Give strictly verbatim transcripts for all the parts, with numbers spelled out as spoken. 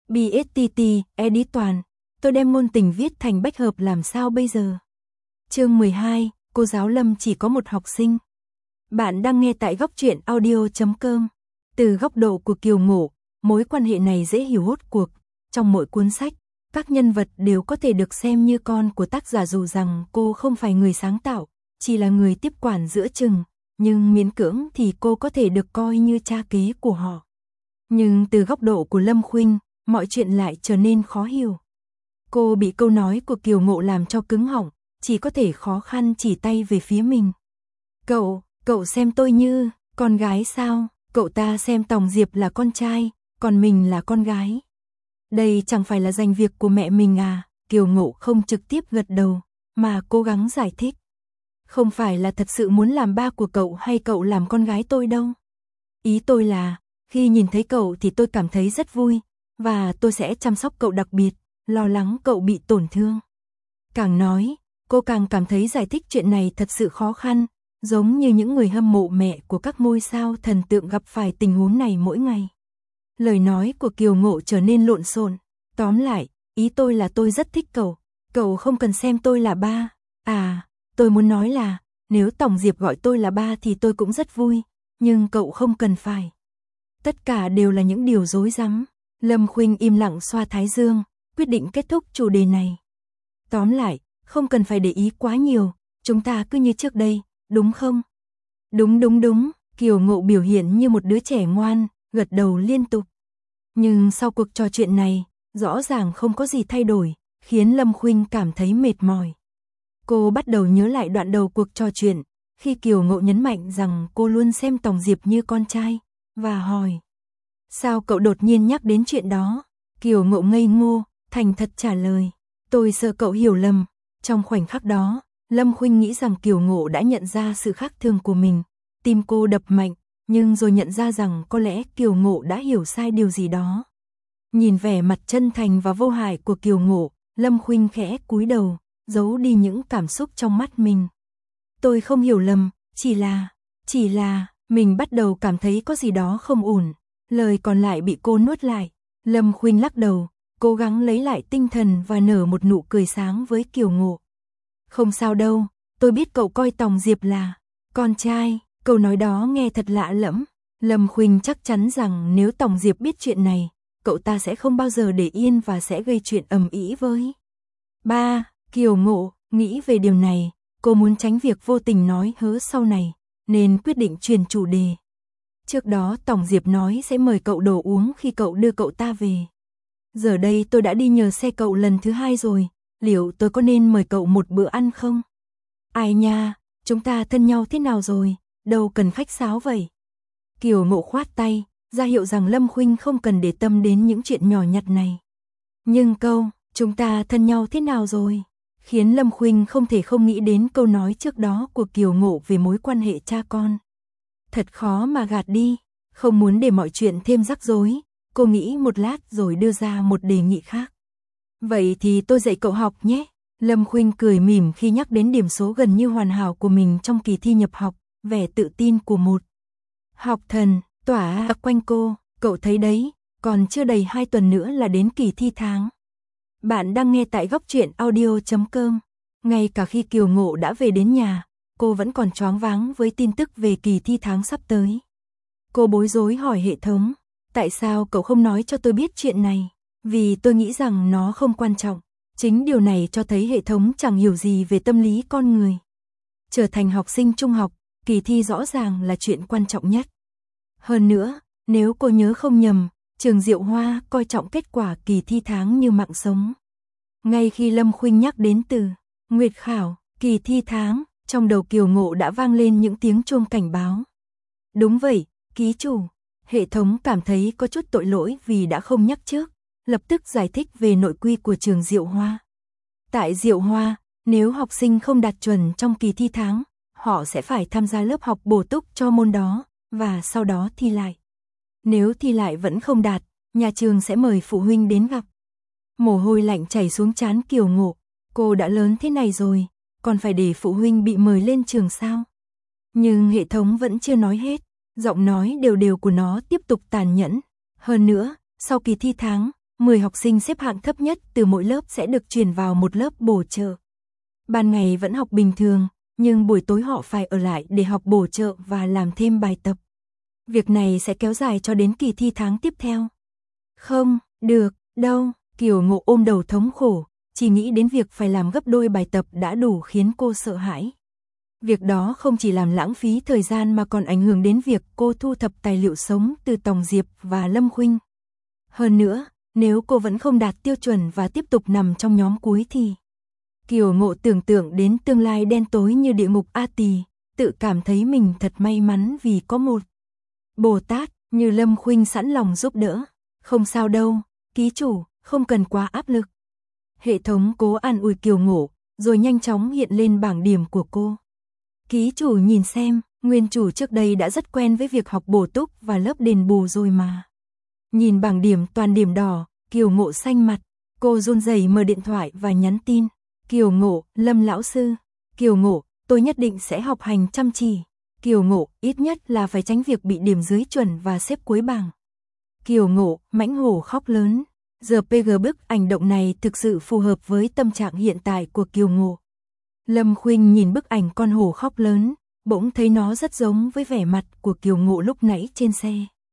bê ét tê tê, edit toàn. Tôi đem ngôn tình viết thành bách hợp làm sao bây giờ? Chương mười hai, cô giáo Lâm chỉ có một học sinh. Bạn đang nghe tại góc truyện audio chấm com. Từ góc độ của Kiều Ngộ, mối quan hệ này dễ hiểu hốt cuộc. Trong mỗi cuốn sách, các nhân vật đều có thể được xem như con của tác giả dù rằng cô không phải người sáng tạo, chỉ là người tiếp quản giữa chừng, nhưng miễn cưỡng thì cô có thể được coi như cha kế của họ. Nhưng từ góc độ của Lâm Khuynh, mọi chuyện lại trở nên khó hiểu. Cô bị câu nói của Kiều Ngộ làm cho cứng họng, chỉ có thể khó khăn chỉ tay về phía mình. Cậu, cậu xem tôi như con gái sao? Cậu ta xem Tòng Diệp là con trai, còn mình là con gái. Đây chẳng phải là giành việc của mẹ mình à? Kiều Ngộ không trực tiếp gật đầu, mà cố gắng giải thích. Không phải là thật sự muốn làm ba của cậu hay cậu làm con gái tôi đâu. Ý tôi là, khi nhìn thấy cậu thì tôi cảm thấy rất vui, và tôi sẽ chăm sóc cậu đặc biệt, lo lắng cậu bị tổn thương. Càng nói, cô càng cảm thấy giải thích chuyện này thật sự khó khăn, giống như những người hâm mộ mẹ của các ngôi sao thần tượng gặp phải tình huống này mỗi ngày. Lời nói của Kiều Ngộ trở nên lộn xộn. Tóm lại, ý tôi là tôi rất thích cậu, cậu không cần xem tôi là ba. À, tôi muốn nói là, nếu Tòng Diệp gọi tôi là ba thì tôi cũng rất vui, nhưng cậu không cần phải. Tất cả đều là những điều rối rắm. Lâm Khuynh im lặng xoa thái dương, quyết định kết thúc chủ đề này. Tóm lại, không cần phải để ý quá nhiều, chúng ta cứ như trước đây, đúng không? Đúng đúng đúng, Kiều Ngộ biểu hiện như một đứa trẻ ngoan, gật đầu liên tục. Nhưng sau cuộc trò chuyện này, rõ ràng không có gì thay đổi, khiến Lâm Khuynh cảm thấy mệt mỏi. Cô bắt đầu nhớ lại đoạn đầu cuộc trò chuyện, khi Kiều Ngộ nhấn mạnh rằng cô luôn xem Tòng Diệp như con trai, và hỏi. Sao cậu đột nhiên nhắc đến chuyện đó? Kiều Ngộ ngây ngô, thành thật trả lời. Tôi sợ cậu hiểu lầm. Trong khoảnh khắc đó, Lâm Khuynh nghĩ rằng Kiều Ngộ đã nhận ra sự khác thường của mình. Tim cô đập mạnh, nhưng rồi nhận ra rằng có lẽ Kiều Ngộ đã hiểu sai điều gì đó. Nhìn vẻ mặt chân thành và vô hại của Kiều Ngộ, Lâm Khuynh khẽ cúi đầu, giấu đi những cảm xúc trong mắt mình. Tôi không hiểu lầm, chỉ là, chỉ là, mình bắt đầu cảm thấy có gì đó không ổn. Lời còn lại bị cô nuốt lại. Lâm Khuynh lắc đầu, cố gắng lấy lại tinh thần và nở một nụ cười sáng với Kiều Ngộ. Không sao đâu, tôi biết cậu coi Tòng Diệp là con trai. Câu nói đó nghe thật lạ lẫm. Lâm Khuynh chắc chắn rằng nếu Tòng Diệp biết chuyện này, cậu ta sẽ không bao giờ để yên và sẽ gây chuyện ầm ĩ với ba. Kiều Ngộ nghĩ về điều này, cô muốn tránh việc vô tình nói hớ sau này, nên quyết định chuyển chủ đề. Trước đó Tòng Diệp nói sẽ mời cậu đồ uống khi cậu đưa cậu ta về. Giờ đây tôi đã đi nhờ xe cậu lần thứ hai rồi, liệu tôi có nên mời cậu một bữa ăn không? Ai nha, chúng ta thân nhau thế nào rồi, đâu cần khách sáo vậy. Kiều Ngộ khoát tay, ra hiệu rằng Lâm Khuynh không cần để tâm đến những chuyện nhỏ nhặt này. Nhưng câu, chúng ta thân nhau thế nào rồi, khiến Lâm Khuynh không thể không nghĩ đến câu nói trước đó của Kiều Ngộ về mối quan hệ cha con. Thật khó mà gạt đi, không muốn để mọi chuyện thêm rắc rối, cô nghĩ một lát rồi đưa ra một đề nghị khác. Vậy thì tôi dạy cậu học nhé. Lâm Khuynh cười mỉm khi nhắc đến điểm số gần như hoàn hảo của mình trong kỳ thi nhập học, vẻ tự tin của một học thần tỏa ra quanh cô. Cậu thấy đấy, còn chưa đầy hai tuần nữa là đến kỳ thi tháng. Bạn đang nghe tại góc truyện audio chấm com. Ngay cả khi Kiều Ngộ đã về đến nhà, cô vẫn còn choáng váng với tin tức về kỳ thi tháng sắp tới. Cô bối rối hỏi hệ thống, tại sao cậu không nói cho tôi biết chuyện này? Vì tôi nghĩ rằng nó không quan trọng. Chính điều này cho thấy hệ thống chẳng hiểu gì về tâm lý con người. Trở thành học sinh trung học, kỳ thi rõ ràng là chuyện quan trọng nhất. Hơn nữa, nếu cô nhớ không nhầm, trường Diệu Hoa coi trọng kết quả kỳ thi tháng như mạng sống. Ngay khi Lâm Khuynh nhắc đến từ Nguyệt Khảo, kỳ thi tháng, trong đầu Kiều Ngộ đã vang lên những tiếng chuông cảnh báo. Đúng vậy, ký chủ. Hệ thống cảm thấy có chút tội lỗi vì đã không nhắc trước, lập tức giải thích về nội quy của trường Diệu Hoa. Tại Diệu Hoa, nếu học sinh không đạt chuẩn trong kỳ thi tháng, họ sẽ phải tham gia lớp học bổ túc cho môn đó, và sau đó thi lại. Nếu thi lại vẫn không đạt, nhà trường sẽ mời phụ huynh đến gặp. Mồ hôi lạnh chảy xuống trán Kiều Ngộ, cô đã lớn thế này rồi, còn phải để phụ huynh bị mời lên trường sao? Nhưng hệ thống vẫn chưa nói hết, giọng nói đều đều của nó tiếp tục tàn nhẫn. Hơn nữa, sau kỳ thi tháng, mười học sinh xếp hạng thấp nhất từ mỗi lớp sẽ được chuyển vào một lớp bổ trợ. Ban ngày vẫn học bình thường, nhưng buổi tối họ phải ở lại để học bổ trợ và làm thêm bài tập. Việc này sẽ kéo dài cho đến kỳ thi tháng tiếp theo. Không, được, đâu, Kiều Ngộ ôm đầu thống khổ, chỉ nghĩ đến việc phải làm gấp đôi bài tập đã đủ khiến cô sợ hãi. Việc đó không chỉ làm lãng phí thời gian mà còn ảnh hưởng đến việc cô thu thập tài liệu sống từ Tòng Diệp và Lâm Khuynh. Hơn nữa, nếu cô vẫn không đạt tiêu chuẩn và tiếp tục nằm trong nhóm cuối thì... Kiều Ngộ tưởng tượng đến tương lai đen tối như địa ngục A Tỳ, tự cảm thấy mình thật may mắn vì có một Bồ Tát như Lâm Khuynh sẵn lòng giúp đỡ. Không sao đâu, ký chủ, không cần quá áp lực. Hệ thống cố an ủi Kiều Ngộ, rồi nhanh chóng hiện lên bảng điểm của cô. Ký chủ nhìn xem, nguyên chủ trước đây đã rất quen với việc học bổ túc và lớp đền bù rồi mà. Nhìn bảng điểm toàn điểm đỏ, Kiều Ngộ xanh mặt, cô run rẩy mở điện thoại và nhắn tin. Kiều Ngộ, Lâm lão sư. Kiều Ngộ, tôi nhất định sẽ học hành chăm chỉ. Kiều Ngộ, ít nhất là phải tránh việc bị điểm dưới chuẩn và xếp cuối bảng. Kiều Ngộ, mãnh hổ khóc lớn. Giờ pê giê bức ảnh động này thực sự phù hợp với tâm trạng hiện tại của Kiều Ngộ. Lâm Khuynh nhìn bức ảnh con hổ khóc lớn, bỗng thấy nó rất giống với vẻ mặt của Kiều Ngộ lúc nãy trên xe.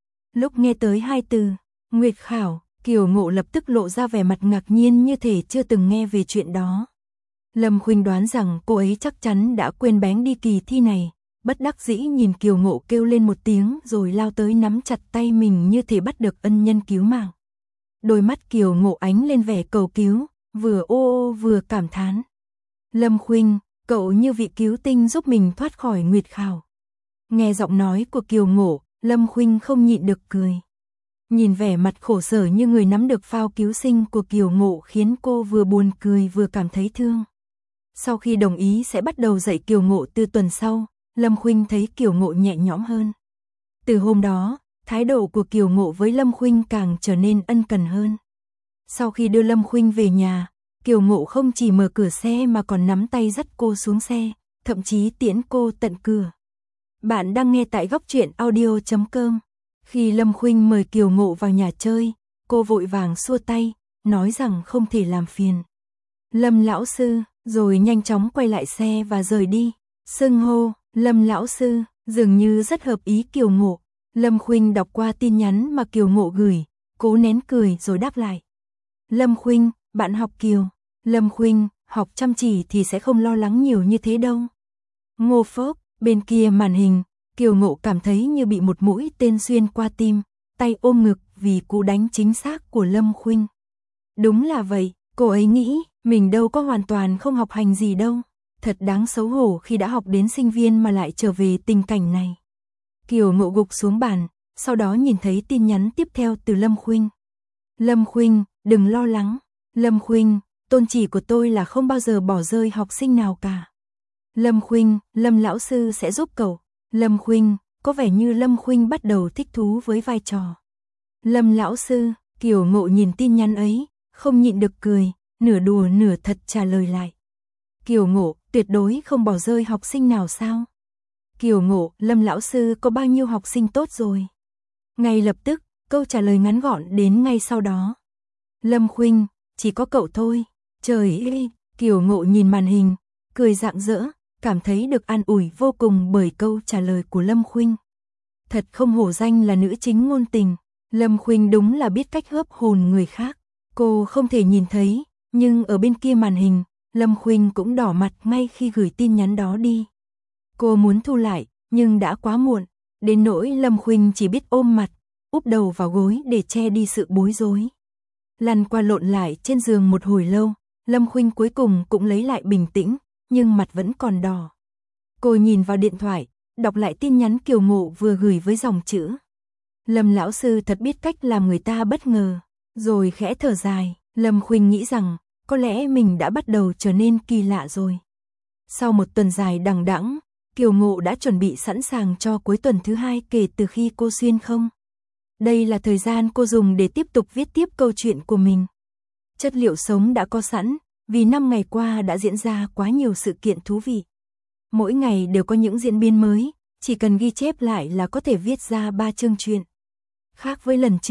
Lúc nghe tới hai từ, Nguyệt Khảo, Kiều Ngộ lập tức lộ ra vẻ mặt ngạc nhiên như thể chưa từng nghe về chuyện đó. Lâm Khuynh đoán rằng cô ấy chắc chắn đã quên bén đi kỳ thi này, bất đắc dĩ nhìn Kiều Ngộ kêu lên một tiếng rồi lao tới nắm chặt tay mình như thể bắt được ân nhân cứu mạng. Đôi mắt Kiều Ngộ ánh lên vẻ cầu cứu, vừa ô ô vừa cảm thán. Lâm Khuynh, cậu như vị cứu tinh giúp mình thoát khỏi Nguyệt Khảo. Nghe giọng nói của Kiều Ngộ, Lâm Khuynh không nhịn được cười. Nhìn vẻ mặt khổ sở như người nắm được phao cứu sinh của Kiều Ngộ khiến cô vừa buồn cười vừa cảm thấy thương. Sau khi đồng ý sẽ bắt đầu dạy Kiều Ngộ từ tuần sau, Lâm Khuynh thấy Kiều Ngộ nhẹ nhõm hơn. Từ hôm đó, thái độ của Kiều Ngộ với Lâm Khuynh càng trở nên ân cần hơn. Sau khi đưa Lâm Khuynh về nhà, Kiều Ngộ không chỉ mở cửa xe mà còn nắm tay dắt cô xuống xe, thậm chí tiễn cô tận cửa. Bạn đang nghe tại góc truyện audio chấm com. Khi Lâm Khuynh mời Kiều Ngộ vào nhà chơi, cô vội vàng xua tay, nói rằng không thể làm phiền Lâm lão sư, rồi nhanh chóng quay lại xe và rời đi. Xưng hô Lâm lão sư dường như rất hợp ý Kiều Ngộ. Lâm Khuynh đọc qua tin nhắn mà Kiều Ngộ gửi, cố nén cười rồi đáp lại. Lâm Khuynh, bạn học Kiều. Lâm Khuynh, học chăm chỉ thì sẽ không lo lắng nhiều như thế đâu. Ngô phốc, bên kia màn hình, Kiều Ngộ cảm thấy như bị một mũi tên xuyên qua tim, tay ôm ngực vì cú đánh chính xác của Lâm Khuynh. Đúng là vậy, cô ấy nghĩ, mình đâu có hoàn toàn không học hành gì đâu. Thật đáng xấu hổ khi đã học đến sinh viên mà lại trở về tình cảnh này. Kiều Ngộ gục xuống bàn, sau đó nhìn thấy tin nhắn tiếp theo từ Lâm Khuynh. Lâm Khuynh, đừng lo lắng. Lâm Khuynh, tôn chỉ của tôi là không bao giờ bỏ rơi học sinh nào cả. Lâm Khuynh, Lâm lão sư sẽ giúp cậu. Lâm Khuynh, có vẻ như Lâm Khuynh bắt đầu thích thú với vai trò Lâm lão sư. Kiều Ngộ nhìn tin nhắn ấy, không nhịn được cười, nửa đùa nửa thật trả lời lại. Kiều Ngộ, tuyệt đối không bỏ rơi học sinh nào sao? Kiều Ngộ, Lâm lão sư có bao nhiêu học sinh tốt rồi? Ngay lập tức, câu trả lời ngắn gọn đến ngay sau đó. Lâm Khuynh, chỉ có cậu thôi. Trời ơi, Kiều Ngộ nhìn màn hình, cười rạng rỡ, cảm thấy được an ủi vô cùng bởi câu trả lời của Lâm Khuynh. Thật không hổ danh là nữ chính ngôn tình, Lâm Khuynh đúng là biết cách hớp hồn người khác. Cô không thể nhìn thấy, nhưng ở bên kia màn hình, Lâm Khuynh cũng đỏ mặt ngay khi gửi tin nhắn đó đi. Cô muốn thu lại, nhưng đã quá muộn, đến nỗi Lâm Khuynh chỉ biết ôm mặt, úp đầu vào gối để che đi sự bối rối. Lăn qua lộn lại trên giường một hồi lâu, Lâm Khuynh cuối cùng cũng lấy lại bình tĩnh, nhưng mặt vẫn còn đỏ. Cô nhìn vào điện thoại, đọc lại tin nhắn Kiều Ngộ vừa gửi với dòng chữ. Lâm lão sư thật biết cách làm người ta bất ngờ, rồi khẽ thở dài, Lâm Khuynh nghĩ rằng, có lẽ mình đã bắt đầu trở nên kỳ lạ rồi. Sau một tuần dài đằng đẵng, Kiều Ngộ đã chuẩn bị sẵn sàng cho cuối tuần thứ hai kể từ khi cô xuyên không. Đây là thời gian cô dùng để tiếp tục viết tiếp câu chuyện của mình. Chất liệu sống đã có sẵn, vì năm ngày qua đã diễn ra quá nhiều sự kiện thú vị. Mỗi ngày đều có những diễn biến mới, chỉ cần ghi chép lại là có thể viết ra ba chương truyện. Khác với lần trước,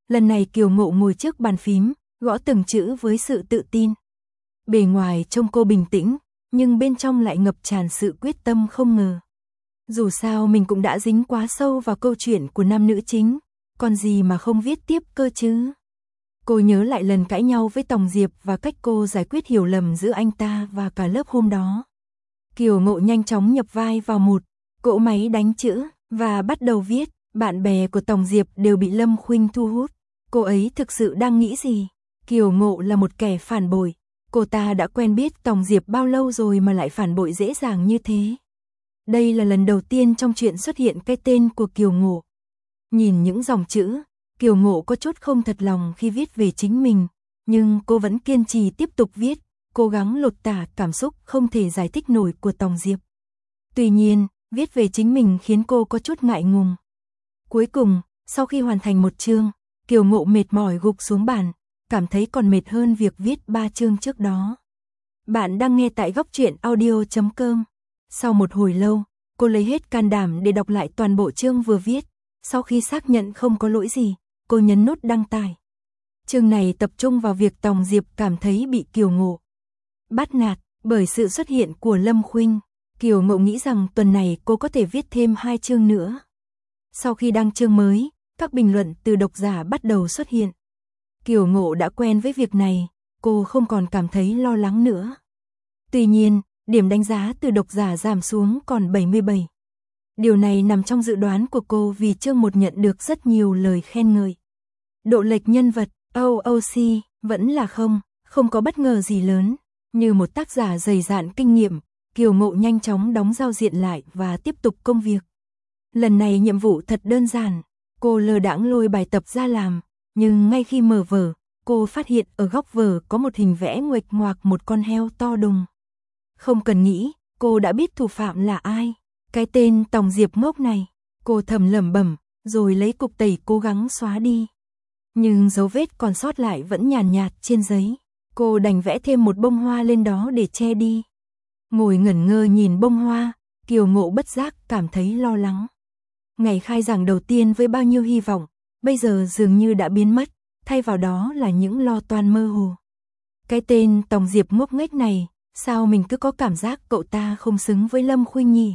Lần này Kiều Ngộ ngồi trước bàn phím, gõ từng chữ với sự tự tin. Bề ngoài trông cô bình tĩnh, nhưng bên trong lại ngập tràn sự quyết tâm không ngờ. Dù sao mình cũng đã dính quá sâu vào câu chuyện của nam nữ chính, còn gì mà không viết tiếp cơ chứ. Cô nhớ lại lần cãi nhau với Tòng Diệp và cách cô giải quyết hiểu lầm giữa anh ta và cả lớp hôm đó. Kiều Ngộ nhanh chóng nhập vai vào một cỗ máy đánh chữ và bắt đầu viết. Bạn bè của Tòng Diệp đều bị Lâm Khuynh thu hút. Cô ấy thực sự đang nghĩ gì? Kiều Ngộ là một kẻ phản bội. Cô ta đã quen biết Tòng Diệp bao lâu rồi mà lại phản bội dễ dàng như thế? Đây là lần đầu tiên trong chuyện xuất hiện cái tên của Kiều Ngộ. Nhìn những dòng chữ, Kiều Ngộ có chút không thật lòng khi viết về chính mình, nhưng cô vẫn kiên trì tiếp tục viết, cố gắng lột tả cảm xúc không thể giải thích nổi của Tòng Diệp. Tuy nhiên, viết về chính mình khiến cô có chút ngại ngùng. Cuối cùng, sau khi hoàn thành một chương, Kiều Ngộ mệt mỏi gục xuống bàn, cảm thấy còn mệt hơn việc viết ba chương trước đó. Bạn đang nghe tại góc truyện audio chấm com. Sau một hồi lâu, cô lấy hết can đảm để đọc lại toàn bộ chương vừa viết. Sau khi xác nhận không có lỗi gì, cô nhấn nút đăng tải. Chương này tập trung vào việc Tòng Diệp cảm thấy bị Kiều Ngộ bắt nạt bởi sự xuất hiện của Lâm Khuynh. Kiều Ngộ nghĩ rằng tuần này cô có thể viết thêm hai chương nữa. Sau khi đăng chương mới, các bình luận từ độc giả bắt đầu xuất hiện. Kiều Ngộ đã quen với việc này, cô không còn cảm thấy lo lắng nữa. Tuy nhiên, điểm đánh giá từ độc giả giảm xuống còn bảy mươi bảy. Điều này nằm trong dự đoán của cô vì chương một nhận được rất nhiều lời khen ngợi. Độ lệch nhân vật, o o xê, vẫn là không, không có bất ngờ gì lớn. Như một tác giả dày dạn kinh nghiệm, Kiều Ngộ nhanh chóng đóng giao diện lại và tiếp tục công việc. Lần này nhiệm vụ thật đơn giản, cô lơ đãng lôi bài tập ra làm, nhưng ngay khi mở vở, cô phát hiện ở góc vở có một hình vẽ nguệch ngoạc một con heo to đùng. Không cần nghĩ, cô đã biết thủ phạm là ai. Cái tên Tòng Diệp ngốc này, cô thầm lẩm bẩm, rồi lấy cục tẩy cố gắng xóa đi. Nhưng dấu vết còn sót lại vẫn nhàn nhạt trên giấy. Cô đành vẽ thêm một bông hoa lên đó để che đi. Ngồi ngẩn ngơ nhìn bông hoa, Kiều Ngộ bất giác cảm thấy lo lắng. Ngày khai giảng đầu tiên với bao nhiêu hy vọng, bây giờ dường như đã biến mất, thay vào đó là những lo toan mơ hồ. Cái tên Tòng Diệp ngốc nghếch này, sao mình cứ có cảm giác cậu ta không xứng với Lâm Khuynh nhỉ?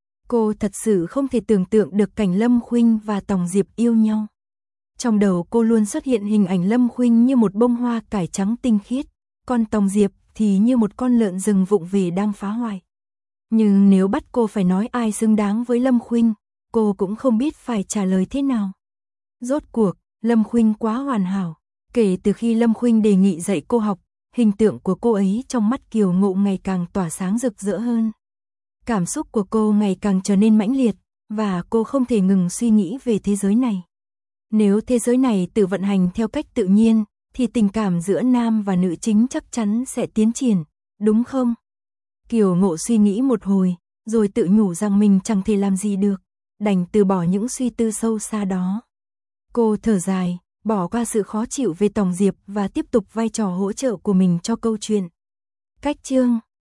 Cô thật sự không thể tưởng tượng được cảnh Lâm Khuynh và Tòng Diệp yêu nhau. Trong đầu cô luôn xuất hiện hình ảnh Lâm Khuynh như một bông hoa cải trắng tinh khiết, còn Tòng Diệp thì như một con lợn rừng vụng về đang phá hoại. Nhưng nếu bắt cô phải nói ai xứng đáng với Lâm Khuynh, cô cũng không biết phải trả lời thế nào. Rốt cuộc, Lâm Khuynh quá hoàn hảo. Kể từ khi Lâm Khuynh đề nghị dạy cô học, hình tượng của cô ấy trong mắt Kiều Ngộ ngày càng tỏa sáng rực rỡ hơn. Cảm xúc của cô ngày càng trở nên mãnh liệt, và cô không thể ngừng suy nghĩ về thế giới này. Nếu thế giới này tự vận hành theo cách tự nhiên, thì tình cảm giữa nam và nữ chính chắc chắn sẽ tiến triển, đúng không? Kiều Ngộ suy nghĩ một hồi, rồi tự nhủ rằng mình chẳng thể làm gì được, đành từ bỏ những suy tư sâu xa đó. Cô thở dài, bỏ qua sự khó chịu về Tòng Diệp và tiếp tục vai trò hỗ trợ của mình cho câu chuyện. Cách chương